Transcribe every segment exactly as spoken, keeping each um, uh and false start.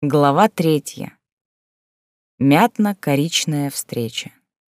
Глава третья. Мятно-коричная встреча.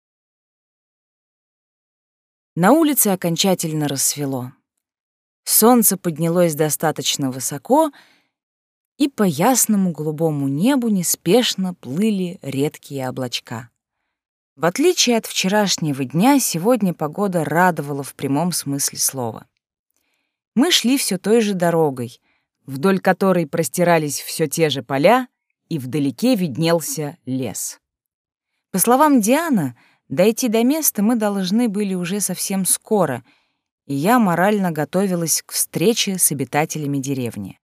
На улице окончательно рассвело. Солнце поднялось достаточно высоко, и по ясному голубому небу неспешно плыли редкие облачка. В отличие от вчерашнего дня, сегодня погода радовала в прямом смысле слова. Мы шли все той же дорогой, вдоль которой простирались все те же поля, и вдалеке виднелся лес. По словам Дианы, дойти до места мы должны были уже совсем скоро, и я морально готовилась к встрече с обитателями деревни.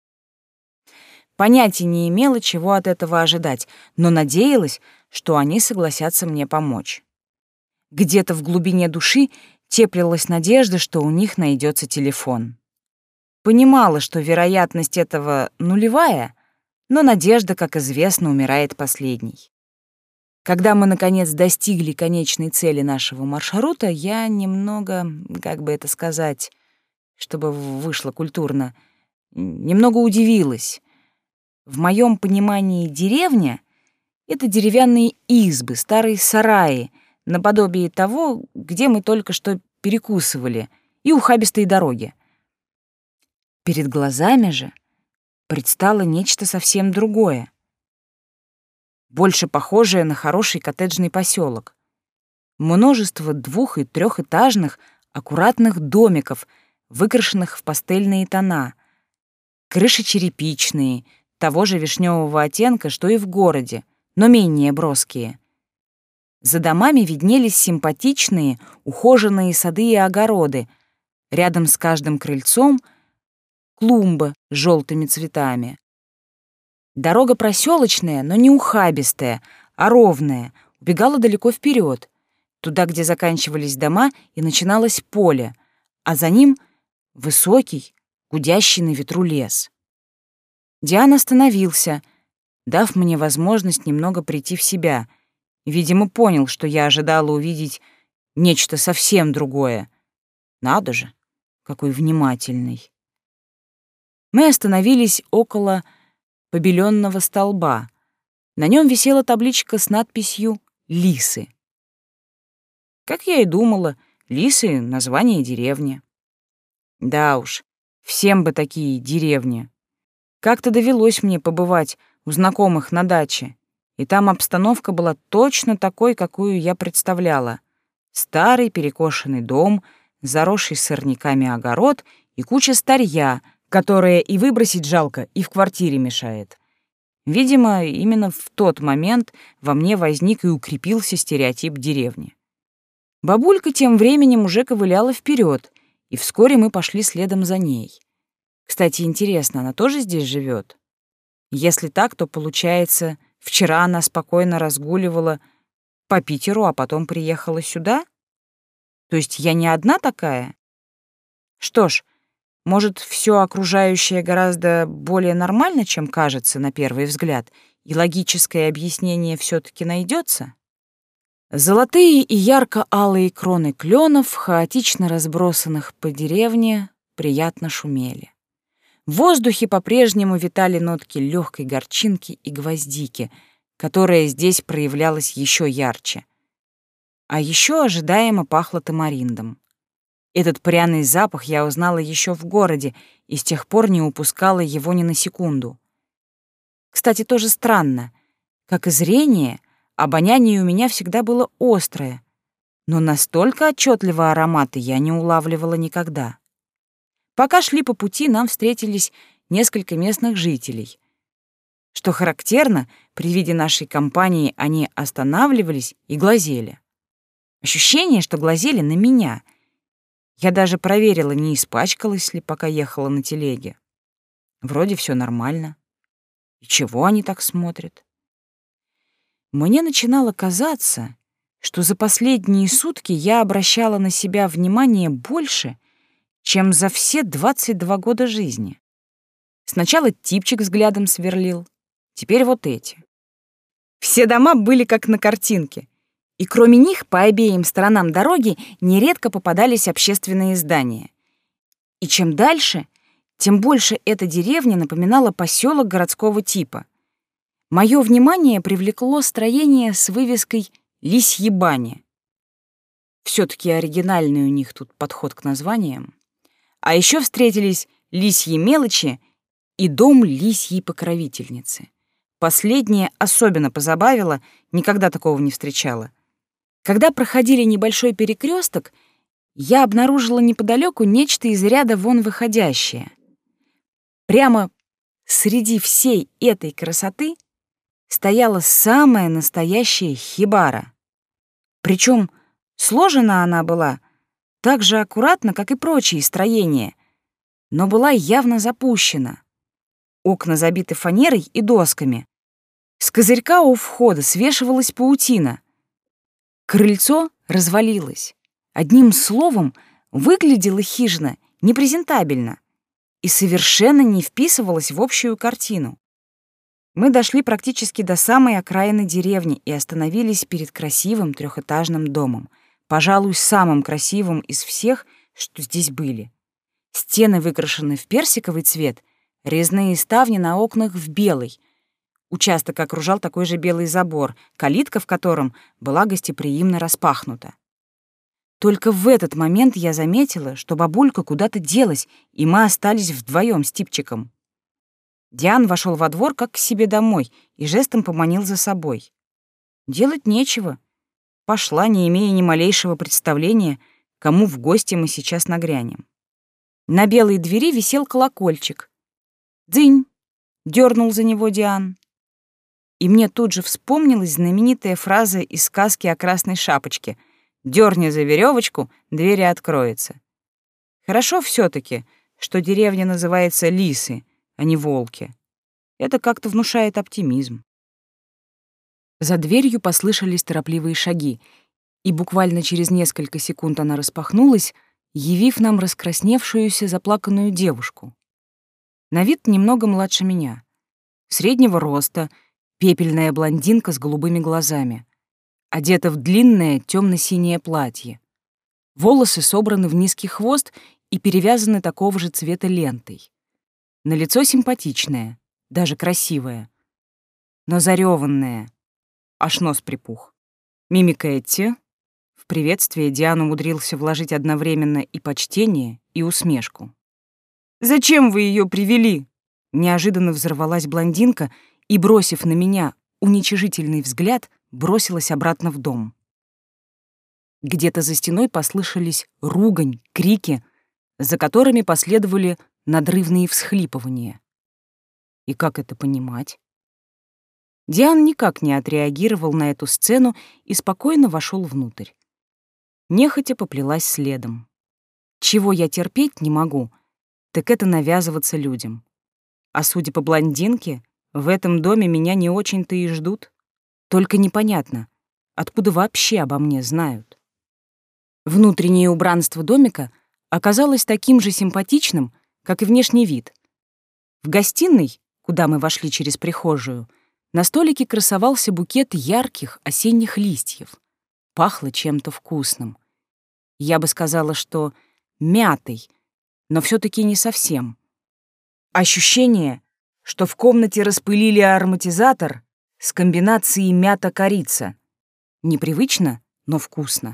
Понятия не имела, чего от этого ожидать, но надеялась, что они согласятся мне помочь. Где-то в глубине души теплилась надежда, что у них найдется телефон. Понимала, что вероятность этого нулевая, но надежда, как известно, умирает последней. Когда мы, наконец, достигли конечной цели нашего маршрута, я немного, как бы это сказать, чтобы вышло культурно, немного удивилась. В моем понимании деревня — это деревянные избы, старые сараи, наподобие того, где мы только что перекусывали, и ухабистые дороги. Перед глазами же предстало нечто совсем другое, больше похожее на хороший коттеджный поселок. Множество двух- и трехэтажных аккуратных домиков, выкрашенных в пастельные тона, крыши черепичные, того же вишневого оттенка, что и в городе, но менее броские. За домами виднелись симпатичные, ухоженные сады и огороды, рядом с каждым крыльцом — клумба с желтыми цветами. Дорога проселочная, но не ухабистая, а ровная, убегала далеко вперед, туда, где заканчивались дома и начиналось поле, а за ним высокий, гудящий на ветру лес. Диан остановился, дав мне возможность немного прийти в себя. Видимо, понял, что я ожидала увидеть нечто совсем другое. Надо же, какой внимательный. Мы остановились около побеленного столба. На нем висела табличка с надписью «Лисы». Как я и думала, Лисы — название деревни. Да уж, всем бы такие деревни. Как-то довелось мне побывать у знакомых на даче, и там обстановка была точно такой, какую я представляла. Старый перекошенный дом, заросший сорняками огород и куча старья, которое и выбросить жалко, и в квартире мешает. Видимо, именно в тот момент во мне возник и укрепился стереотип деревни. Бабулька тем временем уже ковыляла вперед, и вскоре мы пошли следом за ней. Кстати, интересно, она тоже здесь живет? Если так, то, получается, вчера она спокойно разгуливала по Питеру, а потом приехала сюда? То есть я не одна такая? Что ж, может, все окружающее гораздо более нормально, чем кажется на первый взгляд, и логическое объяснение все-таки найдется? Золотые и ярко-алые кроны кленов, хаотично разбросанных по деревне, приятно шумели. В воздухе по-прежнему витали нотки легкой горчинки и гвоздики, которая здесь проявлялась еще ярче. А еще ожидаемо пахло тамариндом. Этот пряный запах я узнала еще в городе и с тех пор не упускала его ни на секунду. Кстати, тоже странно. Как и зрение, обоняние у меня всегда было острое, но настолько отчетливо ароматы я не улавливала никогда. Пока шли по пути, нам встретились несколько местных жителей. Что характерно, при виде нашей компании они останавливались и глазели. Ощущение, что глазели на меня — я даже проверила, не испачкалась ли, пока ехала на телеге. Вроде все нормально. И чего они так смотрят? Мне начинало казаться, что за последние сутки я обращала на себя внимание больше, чем за все двадцать два года жизни. Сначала типчик взглядом сверлил, теперь вот эти. Все дома были как на картинке. И кроме них по обеим сторонам дороги нередко попадались общественные здания. И чем дальше, тем больше эта деревня напоминала поселок городского типа. Мое внимание привлекло строение с вывеской «Лисьи бани». Все-таки оригинальный у них тут подход к названиям. А еще встретились лисьи мелочи и дом лисьей покровительницы. Последнее особенно позабавило, никогда такого не встречала. Когда проходили небольшой перекресток, я обнаружила неподалеку нечто из ряда вон выходящее. Прямо среди всей этой красоты стояла самая настоящая хибара. Причем сложена она была так же аккуратно, как и прочие строения, но была явно запущена. Окна забиты фанерой и досками. С козырька у входа свешивалась паутина. Крыльцо развалилось. Одним словом, выглядела хижина непрезентабельно и совершенно не вписывалась в общую картину. Мы дошли практически до самой окраины деревни и остановились перед красивым трехэтажным домом, пожалуй, самым красивым из всех, что здесь были. Стены выкрашены в персиковый цвет, резные ставни на окнах в белый. Участок окружал такой же белый забор, калитка в котором была гостеприимно распахнута. Только в этот момент я заметила, что бабулька куда-то делась, и мы остались вдвоем с типчиком. Диан вошел во двор как к себе домой и жестом поманил за собой. Делать нечего. Пошла, не имея ни малейшего представления, кому в гости мы сейчас нагрянем. На белой двери висел колокольчик. «Дзынь!» — дернул за него Диан. И мне тут же вспомнилась знаменитая фраза из сказки о Красной Шапочке: «Дёрни за веревочку, двери откроются». Хорошо все-таки, что деревня называется Лисы, а не Волки. Это как-то внушает оптимизм. За дверью послышались торопливые шаги, и буквально через несколько секунд она распахнулась, явив нам раскрасневшуюся заплаканную девушку. На вид немного младше меня, среднего роста, пепельная блондинка с голубыми глазами, одета в длинное темно-синее платье. Волосы собраны в низкий хвост и перевязаны такого же цвета лентой. На лицо симпатичное, даже красивое, но зареванное, аж нос припух. Мимика Этти. В приветствие Диан умудрился вложить одновременно и почтение, и усмешку. «Зачем вы ее привели?» Неожиданно взорвалась блондинка и, бросив на меня уничижительный взгляд, бросилась обратно в дом. Где-то за стеной послышались ругань, крики, за которыми последовали надрывные всхлипывания. И как это понимать? Диан никак не отреагировал на эту сцену и спокойно вошел внутрь. Нехотя поплелась следом. Чего я терпеть не могу, так это навязываться людям. А судя по блондинке, в этом доме меня не очень-то и ждут. Только непонятно, откуда вообще обо мне знают. Внутреннее убранство домика оказалось таким же симпатичным, как и внешний вид. В гостиной, куда мы вошли через прихожую, на столике красовался букет ярких осенних листьев. Пахло чем-то вкусным. Я бы сказала, что мятой, но все-таки не совсем. Ощущение, что в комнате распылили ароматизатор с комбинацией мята-корица. Непривычно, но вкусно.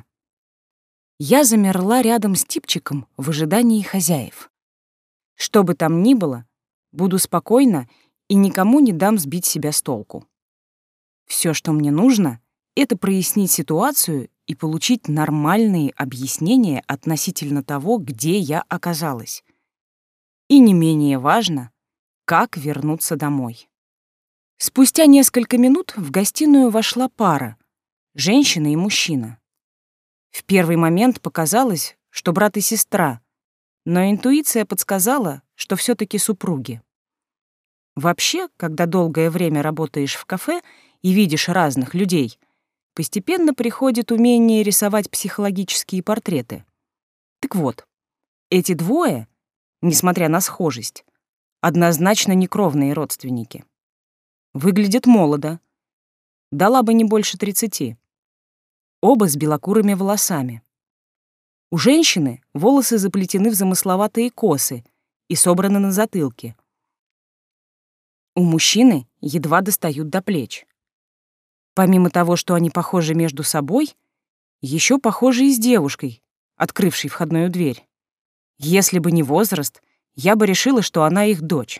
Я замерла рядом с типчиком в ожидании хозяев. Что бы там ни было, буду спокойна и никому не дам сбить себя с толку. Все, что мне нужно, это прояснить ситуацию и получить нормальные объяснения относительно того, где я оказалась. И не менее важно, как вернуться домой. Спустя несколько минут в гостиную вошла пара — женщина и мужчина. В первый момент показалось, что брат и сестра, но интуиция подсказала, что все-таки супруги. Вообще, когда долгое время работаешь в кафе и видишь разных людей, постепенно приходит умение рисовать психологические портреты. Так вот, эти двое, несмотря на схожесть, однозначно некровные родственники. Выглядят молодо, дала бы не больше тридцати. Оба с белокурыми волосами. У женщины волосы заплетены в замысловатые косы и собраны на затылке. у мужчины едва достают до плеч. Помимо того, что они похожи между собой, еще похожи и с девушкой, открывшей входную дверь. Если бы не возраст, я бы решила, что она их дочь.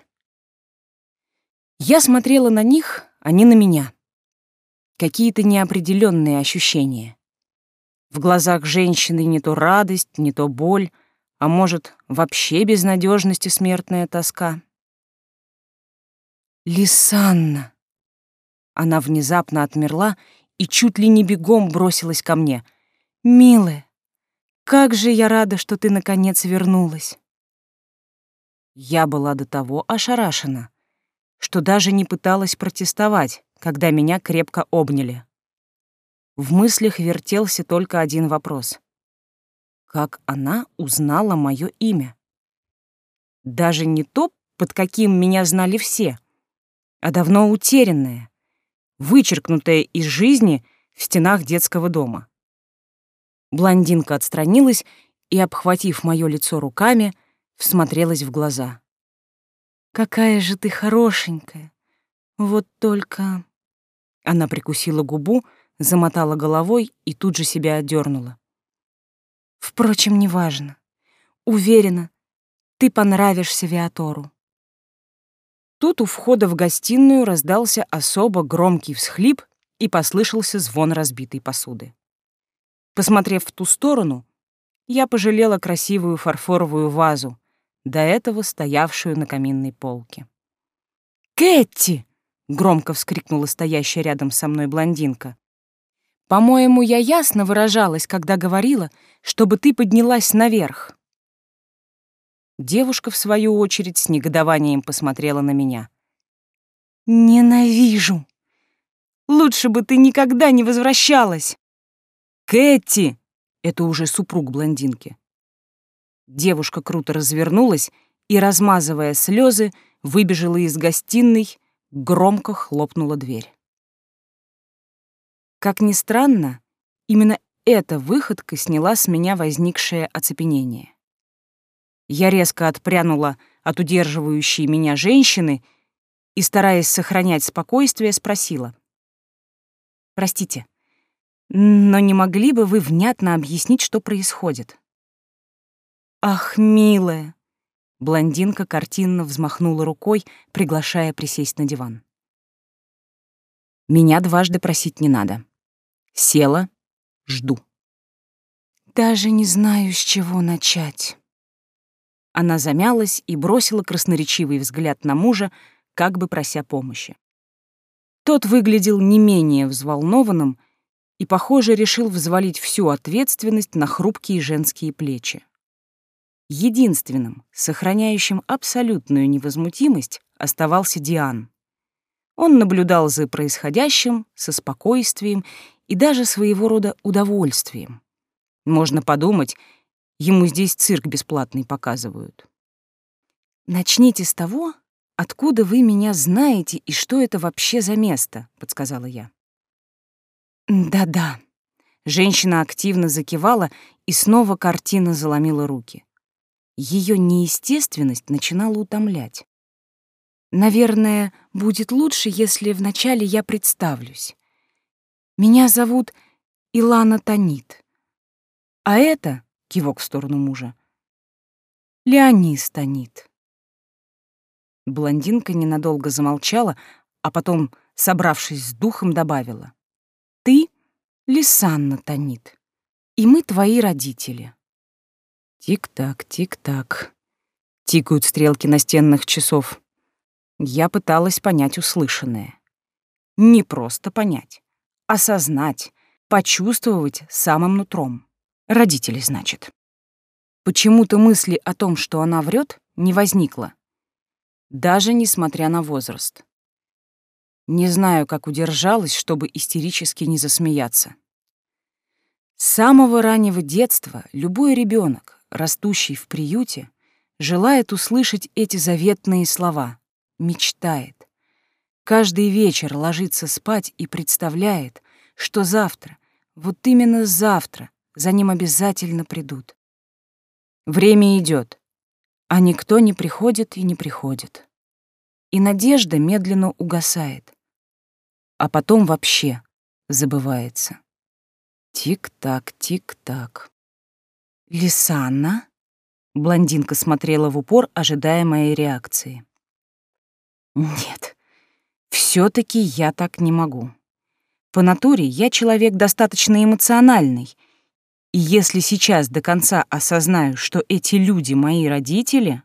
Я смотрела на них, а не на меня. Какие-то неопределенные ощущения. В глазах женщины не то радость, не то боль, а может, вообще безнадежность и смертная тоска. «Лисанна!» Она внезапно отмерла и чуть ли не бегом бросилась ко мне. «Милая, как же я рада, что ты наконец вернулась!» Я была до того ошарашена, что даже не пыталась протестовать, когда меня крепко обняли. В мыслях вертелся только один вопрос. Как она узнала мое имя? Даже не то, под каким меня знали все, а давно утерянное, вычеркнутое из жизни в стенах детского дома. Блондинка отстранилась и, обхватив мое лицо руками, всмотрелась в глаза. «Какая же ты хорошенькая! Вот только...» Она прикусила губу, замотала головой и тут же себя отдернула. «Впрочем, неважно. Уверена, ты понравишься Виатору». Тут у входа в гостиную раздался особо громкий всхлип и послышался звон разбитой посуды. Посмотрев в ту сторону, я пожалела красивую фарфоровую вазу, до этого стоявшую на каминной полке. «Кэти!» — громко вскрикнула стоящая рядом со мной блондинка. «По-моему, я ясно выражалась, когда говорила, чтобы ты поднялась наверх». Девушка, в свою очередь, с негодованием посмотрела на меня. «Ненавижу! Лучше бы ты никогда не возвращалась!» «Кэти!» — это уже супруг блондинки. Девушка круто развернулась и, размазывая слезы, выбежала из гостиной, громко хлопнула дверь. Как ни странно, именно эта выходка сняла с меня возникшее оцепенение. Я резко отпрянула от удерживающей меня женщины и, стараясь сохранять спокойствие, спросила. «Простите, но не могли бы вы внятно объяснить, что происходит?» «Ах, милая!» Блондинка картинно взмахнула рукой, приглашая присесть на диван. Меня дважды просить не надо. Села, жду. «Даже не знаю, с чего начать». Она замялась и бросила красноречивый взгляд на мужа, как бы прося помощи. Тот выглядел не менее взволнованным и, похоже, решил взвалить всю ответственность на хрупкие женские плечи. Единственным, сохраняющим абсолютную невозмутимость, оставался Диан. Он наблюдал за происходящим со спокойствием и даже своего рода удовольствием. Можно подумать, ему здесь цирк бесплатный показывают. «Начните с того, откуда вы меня знаете и что это вообще за место», — подсказала я. «Да-да». Женщина активно закивала и снова картинно заломила руки. Ее неестественность начинала утомлять. «Наверное, будет лучше, если вначале я представлюсь. Меня зовут Илана Танит. А это, — кивок в сторону мужа, — Леонис Танит». Блондинка ненадолго замолчала, а потом, собравшись с духом, добавила. «Ты — Лисанна Танит, и мы твои родители». Тик-так, тик-так. Тикают стрелки настенных часов. Я пыталась понять услышанное. Не просто понять, осознать, почувствовать самым нутром. Родители, значит. Почему-то мысли о том, что она врет, не возникло. Даже несмотря на возраст. Не знаю, как удержалась, чтобы истерически не засмеяться. С самого раннего детства любой ребенок, растущий в приюте, желает услышать эти заветные слова, мечтает. Каждый вечер ложится спать и представляет, что завтра, вот именно завтра, за ним обязательно придут. Время идет, а никто не приходит и не приходит. и надежда медленно угасает, а потом вообще забывается. Тик-так, тик-так. «Лисанна?» Блондинка смотрела в упор, ожидая моей реакции. «Нет, все-таки я так не могу. По натуре я человек достаточно эмоциональный, и если сейчас до конца осознаю, что эти люди мои родители...»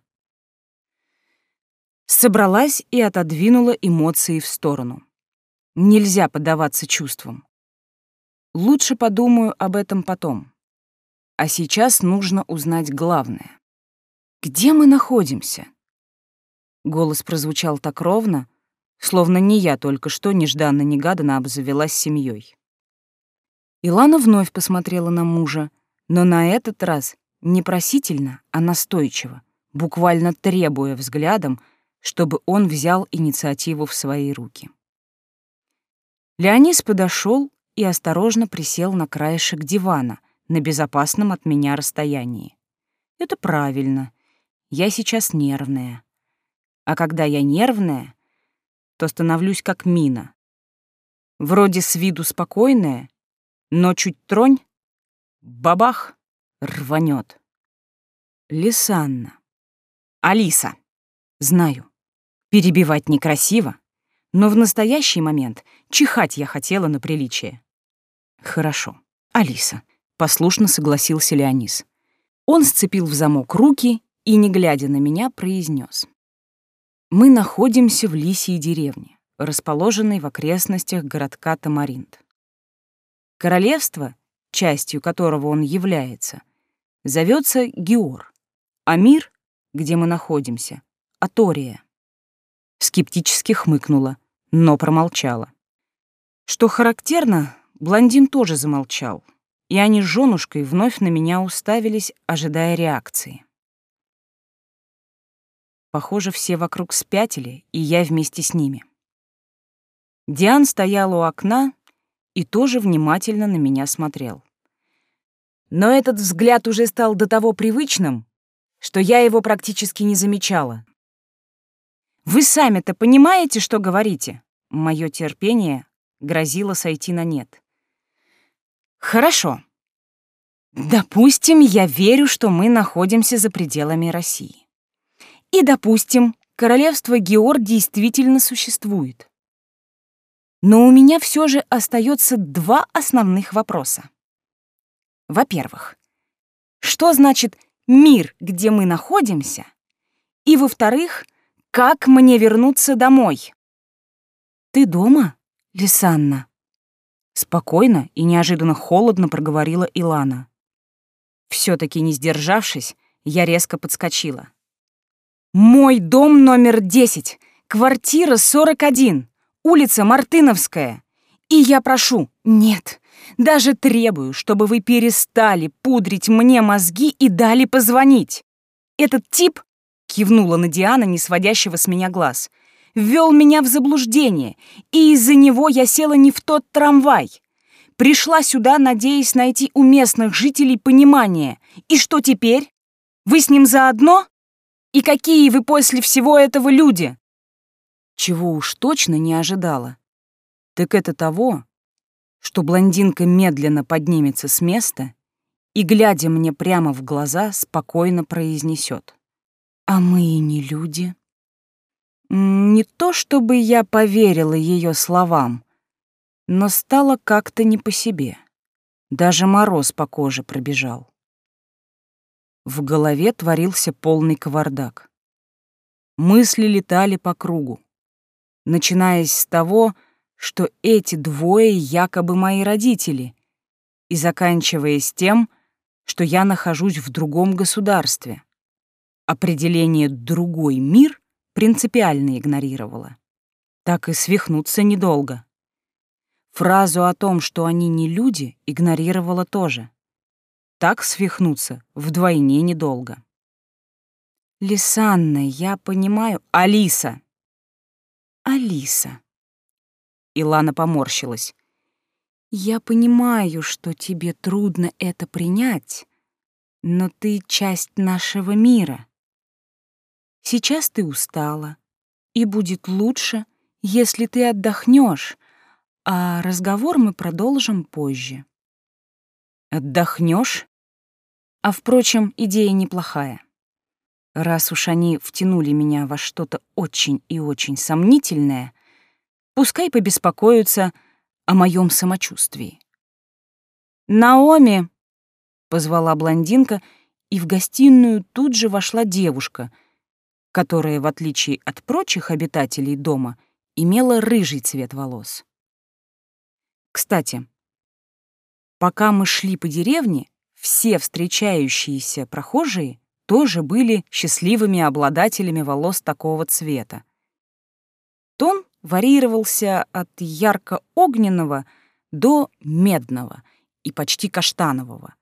Собралась и отодвинула эмоции в сторону. Нельзя поддаваться чувствам. Лучше подумаю об этом потом. А сейчас нужно узнать главное. Где мы находимся? Голос прозвучал так ровно, словно не я только что нежданно-негаданно обзавелась семьей. Илана вновь посмотрела на мужа, но на этот раз не просительно, а настойчиво, буквально требуя взглядом, чтобы он взял инициативу в свои руки. Леонис подошел и осторожно присел на краешек дивана на безопасном от меня расстоянии. Это правильно. Я сейчас нервная. А когда я нервная, то становлюсь как мина. Вроде с виду спокойная, но чуть тронь — бабах, рванет. Лисанна. Алиса. Знаю, перебивать некрасиво, но в настоящий момент чихать я хотела на приличие. Хорошо, Алиса. Послушно согласился Леонис. Он сцепил в замок руки и, не глядя на меня, произнес: «Мы находимся в Лисьей деревне, расположенной в окрестностях городка Тамаринт. Королевство, частью которого он является, зовется Геор, а мир, где мы находимся, — Атория». Скептически хмыкнула, но промолчала. Что характерно, блондин тоже замолчал, и они с женушкой вновь на меня уставились, ожидая реакции. Похоже, все вокруг спятили, и я вместе с ними. Диан стоял у окна и тоже внимательно на меня смотрел. Но этот взгляд уже стал до того привычным, что я его практически не замечала. «Вы сами-то понимаете, что говорите?» Мое терпение грозило сойти на нет. «Хорошо. Допустим, я верю, что мы находимся за пределами России. И, допустим, королевство Геор действительно существует. Но у меня все же остается два основных вопроса. Во-первых, что значит «мир, где мы находимся»? И, во-вторых, как мне вернуться домой? «Ты дома, Лисанна?» Спокойно и неожиданно холодно проговорила Илана. Все-таки не сдержавшись, я резко подскочила. «Мой дом номер десять, квартира сорок один, улица Мартыновская. И я прошу, нет, даже требую, чтобы вы перестали пудрить мне мозги и дали позвонить. Этот тип, — кивнула на Диана, не сводящего с меня глаз, — ввел меня в заблуждение, и из-за него я села не в тот трамвай. Пришла сюда, надеясь найти у местных жителей понимание. И что теперь? Вы с ним заодно? И какие вы после всего этого люди?» Чего уж точно не ожидала, так это того, что блондинка медленно поднимется с места и, глядя мне прямо в глаза, спокойно произнесет: «А мы и не люди». Не то чтобы я поверила ее словам, но стало как-то не по себе. Даже мороз по коже пробежал. В голове творился полный кавардак. Мысли летали по кругу, начиная с того, что эти двое якобы мои родители, и заканчиваясь тем, что я нахожусь в другом государстве. Определение «другой мир» принципиально игнорировала. Так и свихнуться недолго. Фразу о том, что они не люди, игнорировала тоже. Так свихнуться вдвойне недолго. «Лисанна, я понимаю...» «Алиса!» «Алиса!» Илана поморщилась. «Я понимаю, что тебе трудно это принять, но ты часть нашего мира. Сейчас ты устала, И будет лучше, если ты отдохнешь, а разговор мы продолжим позже. Отдохнешь? А впрочем, идея неплохая. Раз уж они втянули меня во что-то очень и очень сомнительное, пускай побеспокоятся о моем самочувствии. «Наоми!» — позвала блондинка, и в гостиную тут же вошла девушка, которая, в отличие от прочих обитателей дома, имела рыжий цвет волос. Кстати, пока мы шли по деревне, все встречающиеся прохожие тоже были счастливыми обладателями волос такого цвета. Тон варьировался от ярко-огненного до медного и почти каштанового.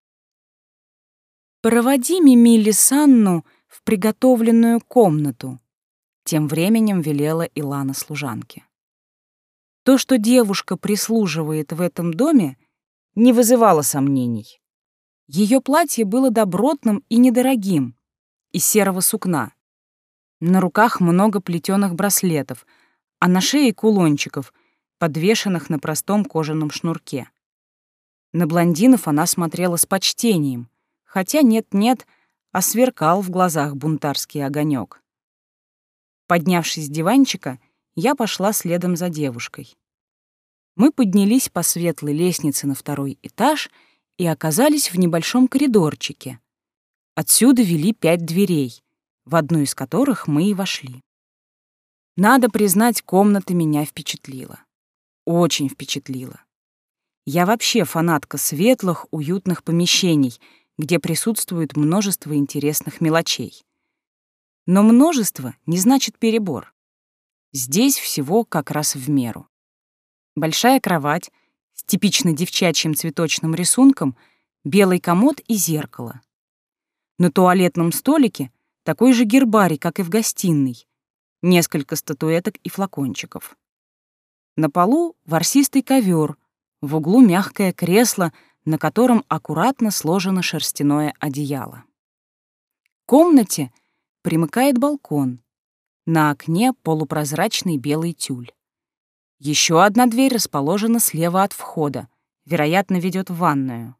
«Проводи Мими Лисанну в приготовленную комнату», — тем временем велела Илана служанке. То, что девушка прислуживает в этом доме, не вызывало сомнений. Ее платье было добротным и недорогим, из серого сукна. На руках много плетеных браслетов, а на шее кулончиков, подвешенных на простом кожаном шнурке. На блондинов она смотрела с почтением, хотя нет-нет, а сверкал в глазах бунтарский огонек. Поднявшись с диванчика, я пошла следом за девушкой. Мы поднялись по светлой лестнице на второй этаж и оказались в небольшом коридорчике. Отсюда вели пять дверей, в одну из которых мы и вошли. Надо признать, комната меня впечатлила. Очень впечатлила. Я вообще фанатка светлых, уютных помещений, где присутствует множество интересных мелочей. Но множество не значит перебор. Здесь всего как раз в меру. Большая кровать с типично девчачьим цветочным рисунком, белый комод и зеркало. На туалетном столике такой же гербарий, как и в гостиной, несколько статуэток и флакончиков. На полу ворсистый ковер, в углу мягкое кресло, на котором аккуратно сложено шерстяное одеяло. К комнате примыкает балкон. На окне полупрозрачный белый тюль. Еще одна дверь расположена слева от входа, вероятно, ведет в ванную.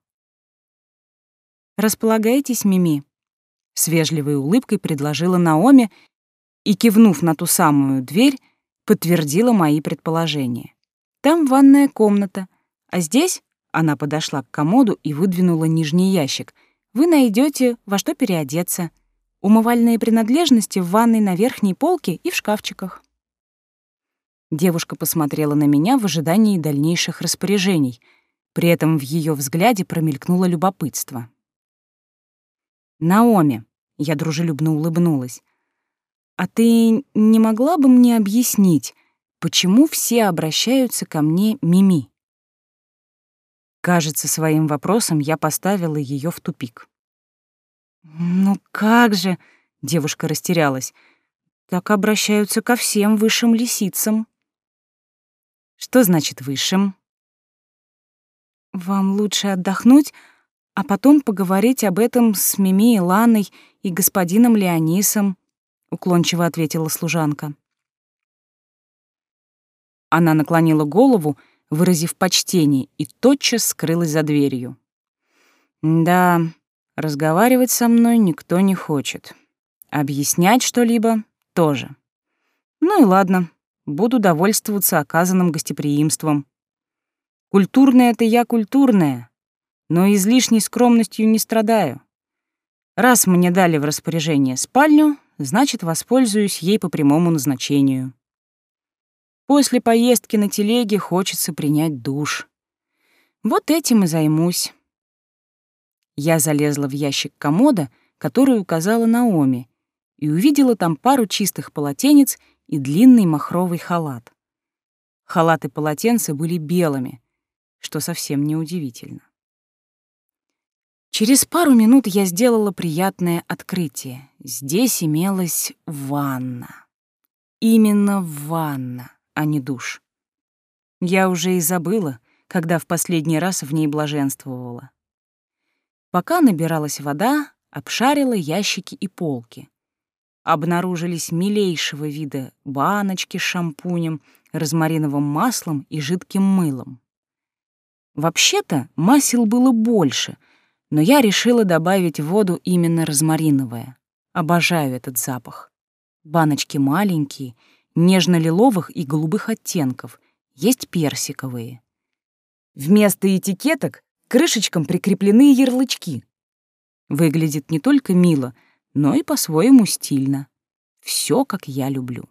«Располагайтесь, Мими», — с вежливой улыбкой предложила Наоми и, кивнув на ту самую дверь, подтвердила мои предположения. «Там ванная комната, а здесь...» — она подошла к комоду и выдвинула нижний ящик. «Вы найдете во что переодеться. Умывальные принадлежности в ванной на верхней полке и в шкафчиках». Девушка посмотрела на меня в ожидании дальнейших распоряжений. При этом в ее взгляде промелькнуло любопытство. «Наоми», — я дружелюбно улыбнулась, «а ты не могла бы мне объяснить, почему все обращаются ко мне Мими?» Кажется, своим вопросом я поставила ее в тупик. «Ну как же», — девушка растерялась, «так обращаются ко всем высшим лисицам». «Что значит высшим?» «Вам лучше отдохнуть, а потом поговорить об этом с Мими Иланой и господином Леонисом», — уклончиво ответила служанка. Она наклонила голову, выразив почтение, и тотчас скрылась за дверью. «Да, разговаривать со мной никто не хочет. Объяснять что-либо тоже. Ну и ладно, буду довольствоваться оказанным гостеприимством. Культурная-то я культурная, но излишней скромностью не страдаю. Раз мне дали в распоряжение спальню, значит, воспользуюсь ей по прямому назначению. После поездки на телеге хочется принять душ. Вот этим и займусь». Я залезла в ящик комода, который указала Наоми, и увидела там пару чистых полотенец и длинный махровый халат. Халат и полотенца были белыми, что совсем неудивительно. Через пару минут я сделала приятное открытие. Здесь имелась ванна. Именно ванна, а не душ. Я уже и забыла, когда в последний раз в ней блаженствовала. Пока набиралась вода, обшарила ящики и полки. обнаружились милейшего вида баночки с шампунем, розмариновым маслом и жидким мылом. Вообще-то масел было больше, но я решила добавить в воду именно розмариновое. Обожаю этот запах. Баночки маленькие, нежно-лиловых и голубых оттенков, есть персиковые. Вместо этикеток к крышечкам прикреплены ярлычки. Выглядит не только мило, но и по-своему стильно. Все, как я люблю.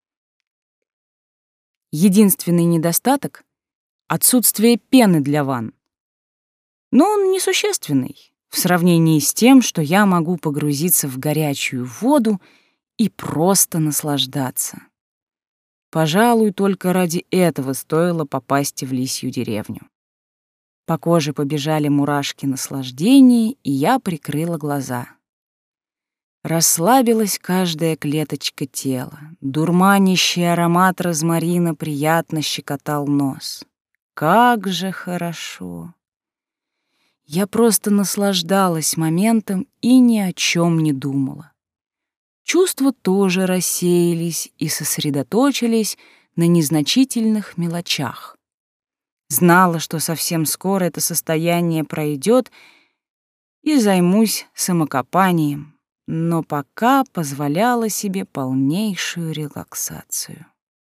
Единственный недостаток — отсутствие пены для ванн. Но он несущественный в сравнении с тем, что я могу погрузиться в горячую воду и просто наслаждаться. Пожалуй, только ради этого стоило попасть в лисью деревню. По коже побежали мурашки наслаждения, и я прикрыла глаза. Расслабилась каждая клеточка тела. Дурманящий аромат розмарина приятно щекотал нос. Как же хорошо! Я просто наслаждалась моментом и ни о чем не думала. Чувства тоже рассеялись и сосредоточились на незначительных мелочах. Знала, что совсем скоро это состояние пройдет, и займусь самокопанием, но пока позволяла себе полнейшую релаксацию.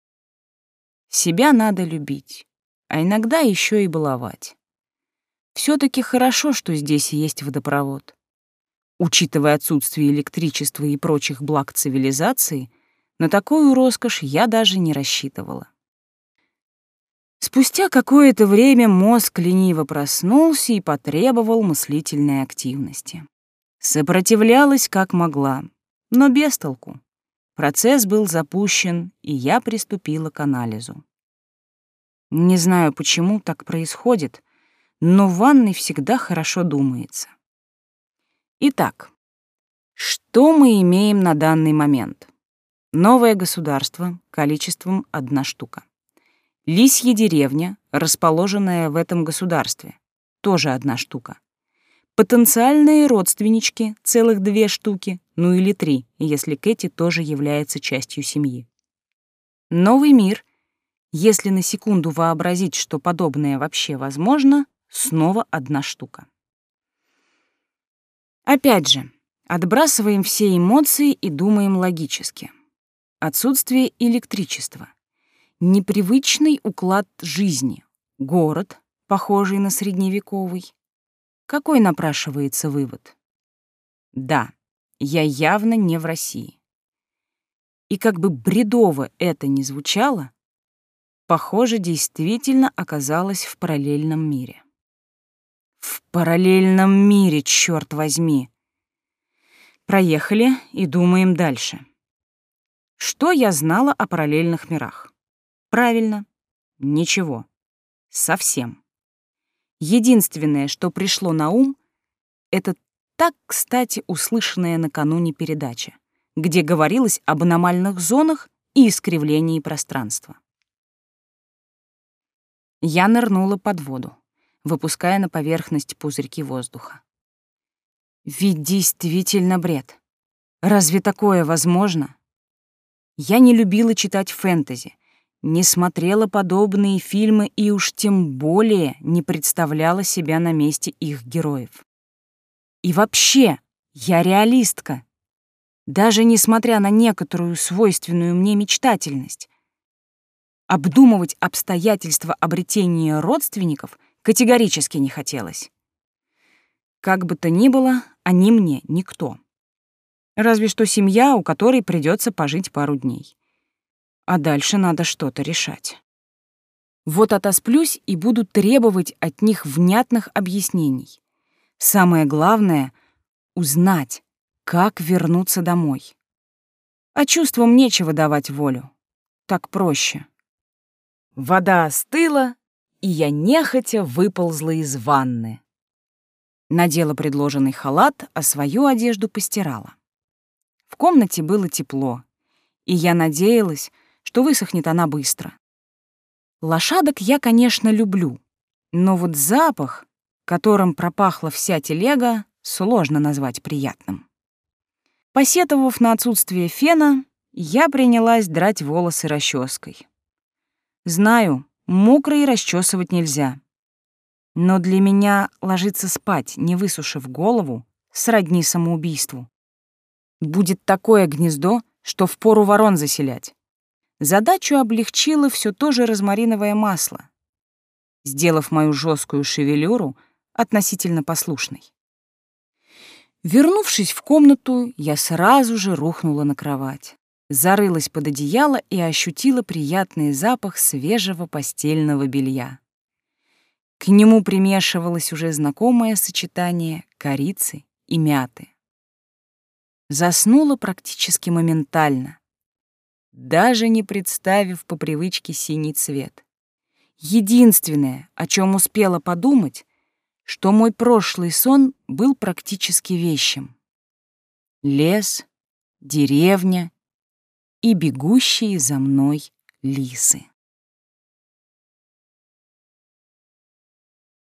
Себя надо любить, а иногда еще и баловать. Все-таки хорошо, что здесь есть водопровод. Учитывая отсутствие электричества и прочих благ цивилизации, на такую роскошь я даже не рассчитывала. Спустя какое-то время мозг лениво проснулся и потребовал мыслительной активности. Сопротивлялась как могла, но без толку. Процесс был запущен, и я приступила к анализу. Не знаю, почему так происходит, но в ванной всегда хорошо думается. Итак, что мы имеем на данный момент? Новое государство количеством одна штука. Лисья деревня, расположенная в этом государстве, тоже одна штука. Потенциальные родственнички, целых две штуки, ну или три, если Кэти тоже является частью семьи. Новый мир, если на секунду вообразить, что подобное вообще возможно, снова одна штука. Опять же, отбрасываем все эмоции и думаем логически. Отсутствие электричества. Непривычный уклад жизни. Город, похожий на средневековый. Какой напрашивается вывод? Да, я явно не в России. И как бы бредово это ни звучало, похоже, действительно оказалась в параллельном мире. В параллельном мире, черт возьми! Проехали и думаем дальше. Что я знала о параллельных мирах? Правильно, ничего. Совсем. Единственное, что пришло на ум, это так, кстати, услышанная накануне передача, где говорилось об аномальных зонах и искривлении пространства. Я нырнула под воду, выпуская на поверхность пузырьки воздуха. Ведь действительно бред. Разве такое возможно? Я не любила читать фэнтези, не смотрела подобные фильмы и уж тем более не представляла себя на месте их героев. И вообще, я реалистка. Даже несмотря на некоторую свойственную мне мечтательность. Обдумывать обстоятельства обретения родственников категорически не хотелось. Как бы то ни было, они мне никто. Разве что семья, у которой придется пожить пару дней. А дальше надо что-то решать. Вот отосплюсь и буду требовать от них внятных объяснений. Самое главное — узнать, как вернуться домой. А чувствам нечего давать волю. Так проще. Вода остыла, и я нехотя выползла из ванны. Надела предложенный халат, а свою одежду постирала. В комнате было тепло, и я надеялась, что высохнет она быстро. Лошадок я, конечно, люблю, но вот запах, которым пропахла вся телега, сложно назвать приятным. Посетовав на отсутствие фена, я принялась драть волосы расческой. Знаю, мокрые расчесывать нельзя. Но для меня ложиться спать, не высушив голову, сродни самоубийству. Будет такое гнездо, что впору ворон заселять. Задачу облегчило все то же розмариновое масло, сделав мою жесткую шевелюру относительно послушной. Вернувшись в комнату, я сразу же рухнула на кровать, зарылась под одеяло и ощутила приятный запах свежего постельного белья. К нему примешивалось уже знакомое сочетание корицы и мяты. Заснула практически моментально, даже не представив по привычке синий цвет. Единственное, о чем успела подумать, что мой прошлый сон был практически вещим. Лес, деревня и бегущие за мной лисы.